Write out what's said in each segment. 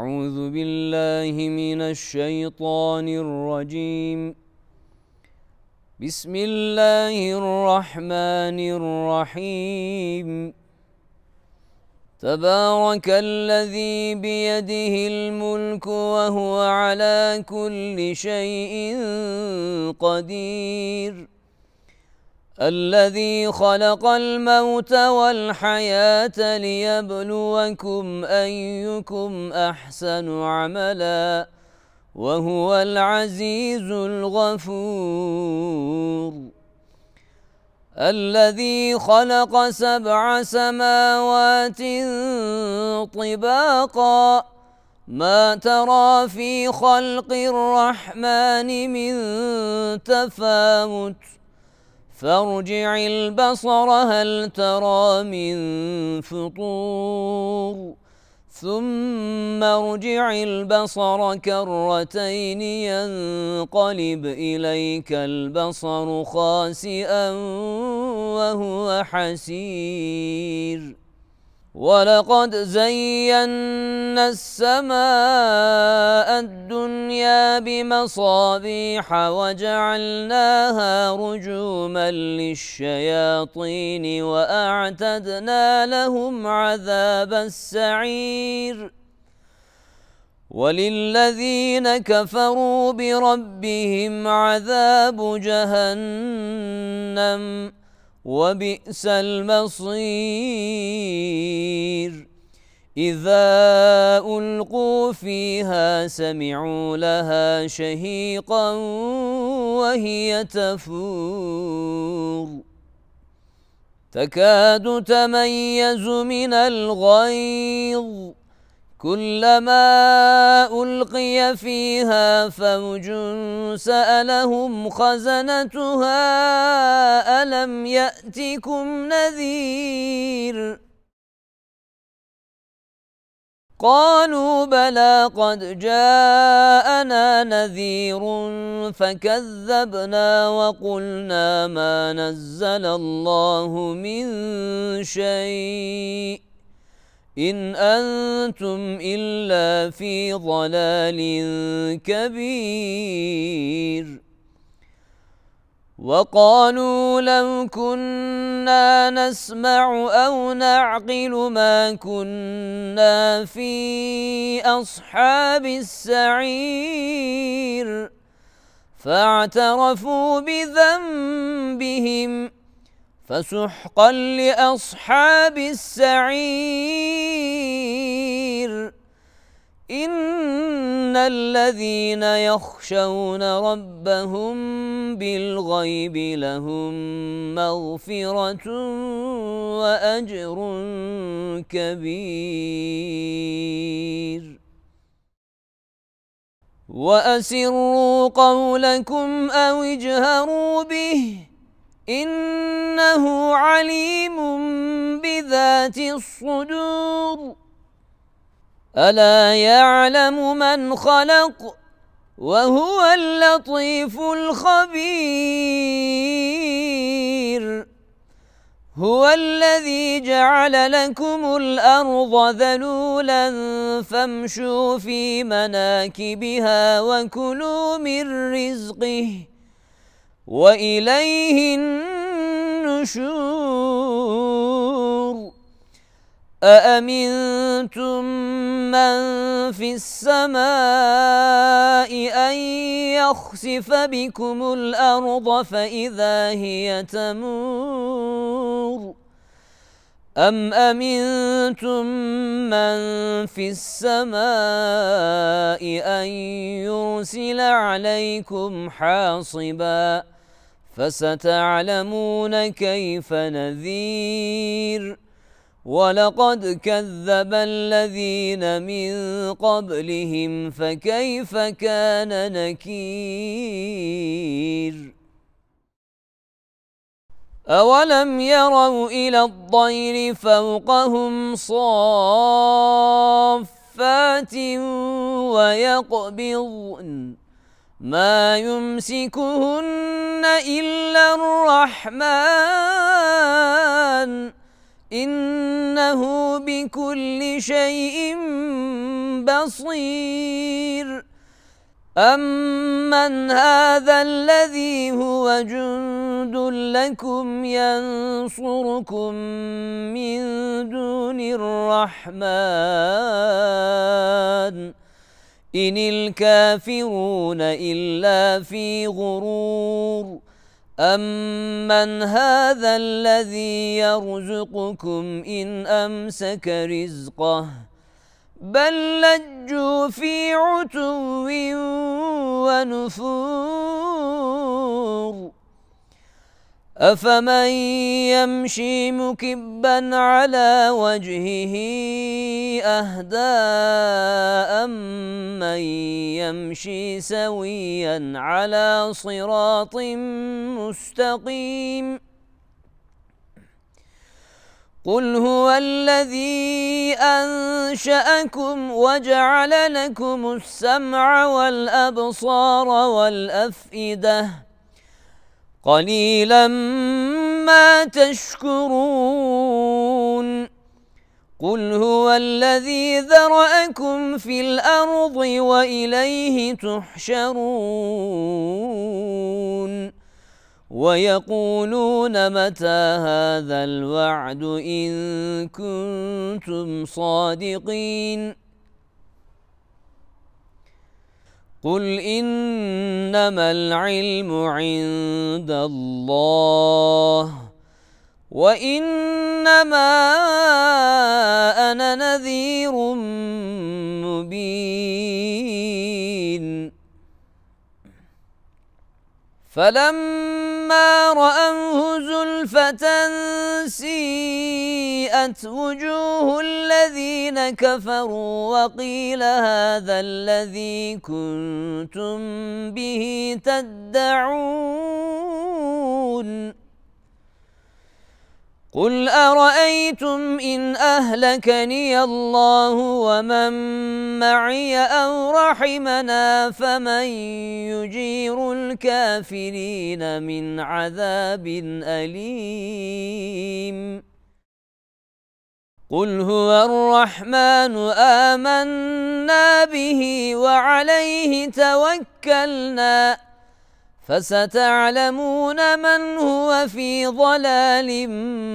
أعوذ بالله من الشيطان الرجيم. بسم الله الرحمن الرحيم. تبارك الذي بيده الملك وهو على كل شيء قدير. الذي خلق الموت والحياة ليبلوكم أيكم أحسن عملا وهو العزيز الغفور. الذي خلق 7 سماوات طباقا ما ترى في خلق الرحمن من تفاوت فارجع البصر هل ترى من فطور ثم ارجع البصر كرتين ينقلب إليك البصر خاسئا وهو حسير. ولقد زينا السماء الدنيا بمصابيح وجعلناها رجوما للشياطين وأعتدنا لهم عذاب السعير. وللذين كفروا بربهم عذاب جهنم وبئس المصير. إذا ألقوا فيها سمعوا لها شهيقا وهي تفور تكاد تميز من الغيظ كلما ألقي فيها فوج سألهم خزنتها ألم يأتكم نذير قالوا بلى قد جاءنا نذير فكذبنا وقلنا ما نزل الله من شيء إن أنتم إلا في ضلال كبير. وقالوا لو كنا نسمع أو نعقل ما كنا في أصحاب السعير فاعترفوا بذنبهم فسحقا لأصحاب السعير. إن الذين يخشون ربهم بالغيب لهم مغفرة وأجر كبير. وأسروا قولكم أو اجهروا به إنه عليم بذات الصدور. ألا يعلم من خلق وهو اللطيف الخبير. هو الذي جعل لكم الأرض ذلولا فامشوا في مناكبها وكلوا من رزقه وإليه النشور. أأمنتم من في السماء أن يخسف بكم الأرض فإذا هي تمور أم أمنتم من في السماء أن يرسل عليكم حاصبا فستعلمون كيف نذير. ولقد كذب الذين من قبلهم فكيف كان نكير. أولم يروا إلى الطير فوقهم صافات ويقبضن ما يمسكهن إلا الرحمن إنه بكل شيء بصير أمن هذا الذي هو جند لكم ينصركم من دون الرحمن إن الكافرون إلا في غرور أمن هذا الذي يرزقكم إن أمسك رزقه بل لجوا في عتو ونفور أفمن يمشي مكبا على وجهه أهدى أمن يمشي سويا على صراط مستقيم قل هو الذي أنشأكم وجعل لكم السمع والأبصار والأفئدة قليلا ما تشكرون قل هو الذي ذرأكم في الأرض وإليه تحشرون ويقولون متى هذا الوعد إن كنتم صادقين قل إنما العلم عند الله وإنما أنا نذير مبين فلما رأوه زلفة سيئت وجوه الذين كفروا وقيل هذا الذي كنتم به تدعون قل أرأيتم إن أهلكني الله ومن معي أو رحمنا فمن يجير الكافرين من عذاب أليم قل هو الرحمن آمنا به وعليه توكلنا فستعلمون من هو في ضلال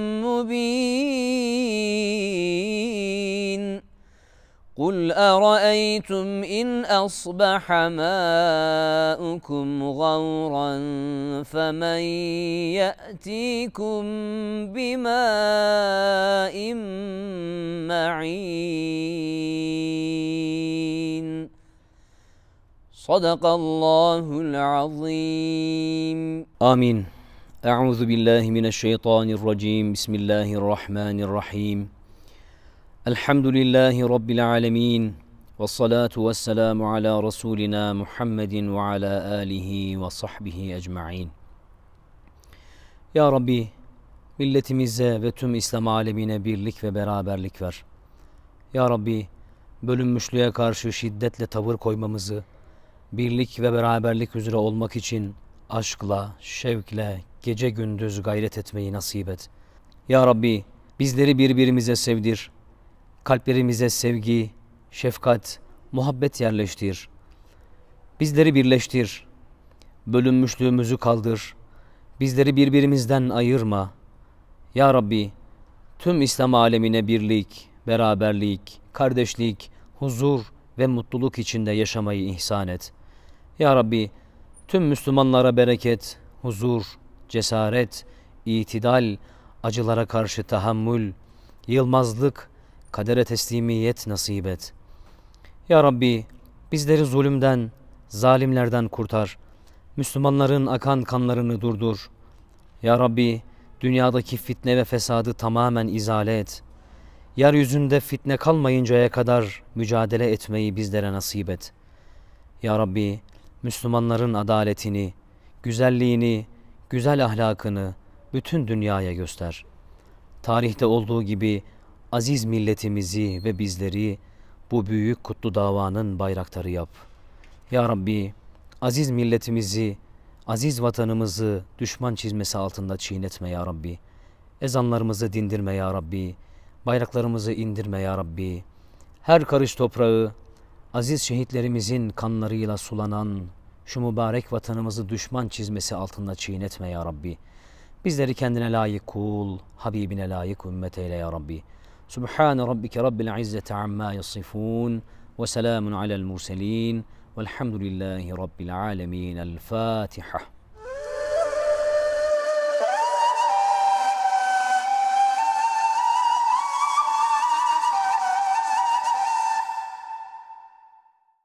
مبين قل أرأيتم إن أصبح ماؤكم غورا فمن يأتيكم بماء معين صدق الله العظيم آمين أعوذ بالله من الشيطان الرجيم بسم الله الرحمن الرحيم الحمد لله رب العالمين والصلاة والسلام على رسولنا محمد وعلى آله وصحbihi ecmaîn. Ya Rabbi, milletimize ve tüm İslam alemine birlik ve beraberlik ver. Ya Rabbi, bölünmüşlüğe karşı şiddetle tavır koymamızı, birlik ve beraberlik üzere olmak için aşkla, şevkle, gece gündüz gayret etmeyi nasip et. Ya Rabbi, bizleri birbirimize sevdir. Kalplerimize sevgi, şefkat, muhabbet yerleştir. Bizleri birleştir. Bölünmüşlüğümüzü kaldır. Bizleri birbirimizden ayırma. Ya Rabbi, tüm İslam alemine birlik, beraberlik, kardeşlik, huzur ve mutluluk içinde yaşamayı ihsan et. Ya Rabbi, tüm Müslümanlara bereket, huzur, cesaret, itidal, acılara karşı tahammül, yılmazlık, kadere teslimiyet nasip et. Ya Rabbi, bizleri zulümden, zalimlerden kurtar. Müslümanların akan kanlarını durdur. Ya Rabbi, dünyadaki fitne ve fesadı tamamen izale et. Yeryüzünde fitne kalmayıncaya kadar mücadele etmeyi bizlere nasip et. Ya Rabbi, Müslümanların adaletini, güzelliğini, güzel ahlakını bütün dünyaya göster. Tarihte olduğu gibi aziz milletimizi ve bizleri bu büyük kutlu davanın bayraktarı yap. Ya Rabbi, aziz milletimizi, aziz vatanımızı düşman çizmesi altında çiğnetme ya Rabbi. Ezanlarımızı dindirme ya Rabbi. Bayraklarımızı indirme ya Rabbi. Her karış toprağı aziz şehitlerimizin kanlarıyla sulanan şu mübarek vatanımızı düşman çizmesi altında çiğnetme ya Rabbi. Bizleri kendine layık kul, Habibine layık ümmet eyle ya Rabbi. Subhane rabbike rabbil izzeti amma yasifun ve selamun alel murselin velhamdülillahi rabbil alemin. El Fatiha.